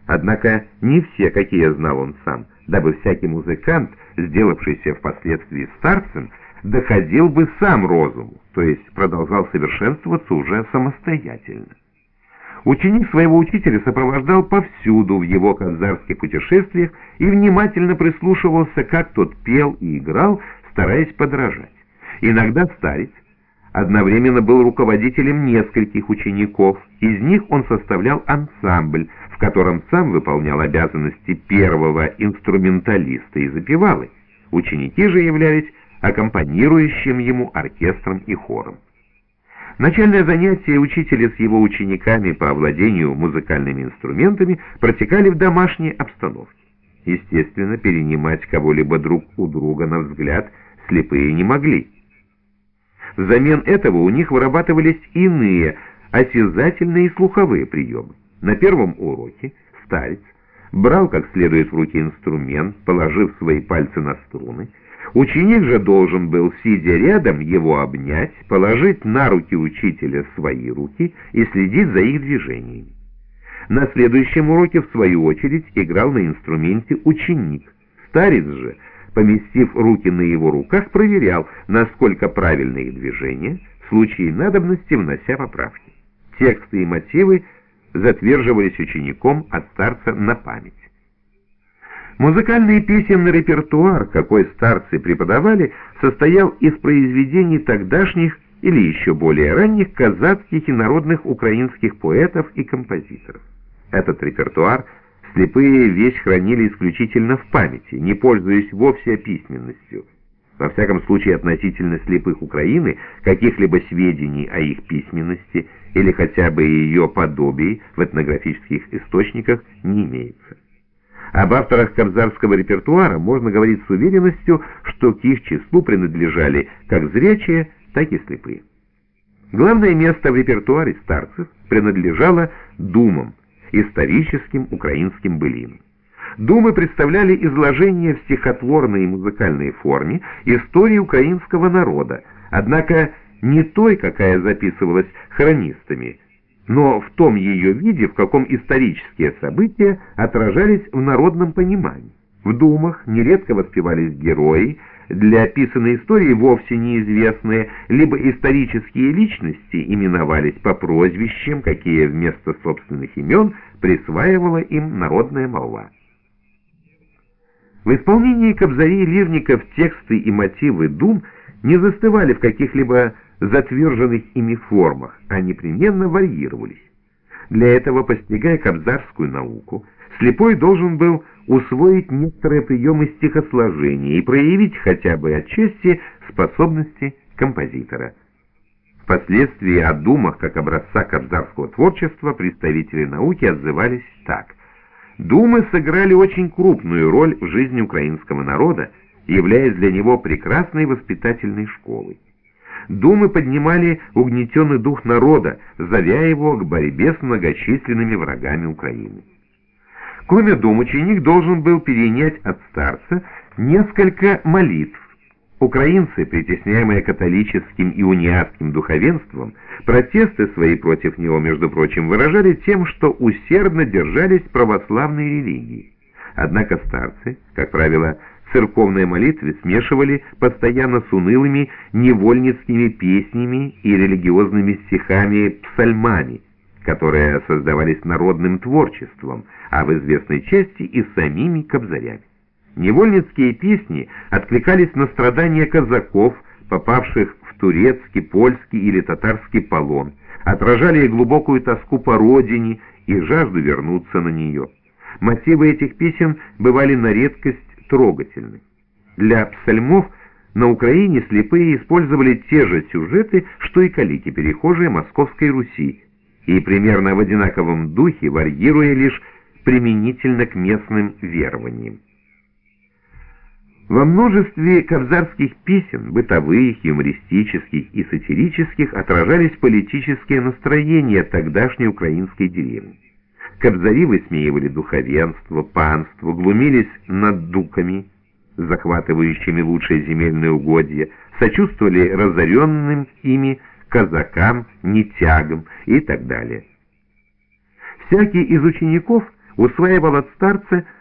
Однако не все, какие знал он сам, дабы всякий музыкант, сделавшийся впоследствии старцем, доходил бы сам розуму, то есть продолжал совершенствоваться уже самостоятельно. Ученик своего учителя сопровождал повсюду в его кобзарских путешествиях и внимательно прислушивался, как тот пел и играл, стараясь подражать. Иногда старец одновременно был руководителем нескольких учеников, из них он составлял ансамбль, в котором сам выполнял обязанности первого инструменталиста и запевалы. Ученики же являлись аккомпанирующим ему оркестром и хором. Начальные занятия учителя с его учениками по овладению музыкальными инструментами протекали в домашней обстановке. Естественно, перенимать кого-либо друг у друга на взгляд слепые не могли. Взамен этого у них вырабатывались иные осязательные и слуховые приемы. На первом уроке старец брал как следует в руки инструмент, положив свои пальцы на струны. Ученик же должен был, сидя рядом, его обнять, положить на руки учителя свои руки и следить за их движениями. На следующем уроке, в свою очередь, играл на инструменте ученик. Старец же, поместив руки на его руках, проверял, насколько правильны их движения, в случае надобности внося поправки. Тексты и мотивы затверживались учеником от старца на память. Музыкальный песенный репертуар, какой старцы преподавали, состоял из произведений тогдашних или еще более ранних казацких и народных украинских поэтов и композиторов. Этот репертуар слепые вещь хранили исключительно в памяти, не пользуясь вовсе письменностью. Во всяком случае, относительно слепых Украины каких-либо сведений о их письменности или хотя бы ее подобии в этнографических источниках не имеется. Об авторах кобзарского репертуара можно говорить с уверенностью, что к их числу принадлежали как зрячие, так и слепые. Главное место в репертуаре старцев принадлежало думам, историческим украинским былинам. Думы представляли изложение в стихотворной и музыкальной форме истории украинского народа, однако не той, какая записывалась хронистами, но в том ее виде, в каком исторические события отражались в народном понимании. В думах нередко воспевались герои, для описанной истории вовсе неизвестные, либо исторические личности именовались по прозвищам, какие вместо собственных имен присваивала им народная молва. В исполнении кобзарей и лирников тексты и мотивы дум не застывали в каких-либо затверженных ими формах, а непременно варьировались. Для этого, постигая кобзарскую науку, слепой должен был усвоить некоторые приемы стихосложения и проявить хотя бы отчасти способности композитора. Впоследствии о думах как образца кобзарского творчества представители науки отзывались так: «Думы сыграли очень крупную роль в жизни украинского народа, являясь для него прекрасной воспитательной школой. Думы поднимали угнетенный дух народа, зовя его к борьбе с многочисленными врагами Украины». Кроме дум, ученик должен был перенять от старца несколько молитв. Украинцы, притесняемые католическим и униатским духовенством, протесты свои против него, между прочим, выражали тем, что усердно держались православной религии. Однако старцы, как правило, церковные молитвы смешивали постоянно с унылыми невольницкими песнями и религиозными стихами-псальмами, которые создавались народным творчеством, а в известной части и самими кобзарями. Невольницкие песни откликались на страдания казаков, попавших в турецкий, польский или татарский полон, отражали глубокую тоску по родине и жажду вернуться на нее. Мотивы этих песен бывали на редкость трогательны. Для псальмов на Украине слепые использовали те же сюжеты, что и калики-перехожие Московской Руси, и примерно в одинаковом духе, варьируя лишь применительно к местным верованиям. Во множестве кобзарских песен, бытовых, юмористических и сатирических, отражались политические настроения тогдашней украинской деревни. Кобзари высмеивали духовенство, панство, глумились над дуками, захватывающими лучшие земельные угодья, сочувствовали разоренным ими казакам, нетягам и так далее. Всякий из учеников усваивал от старца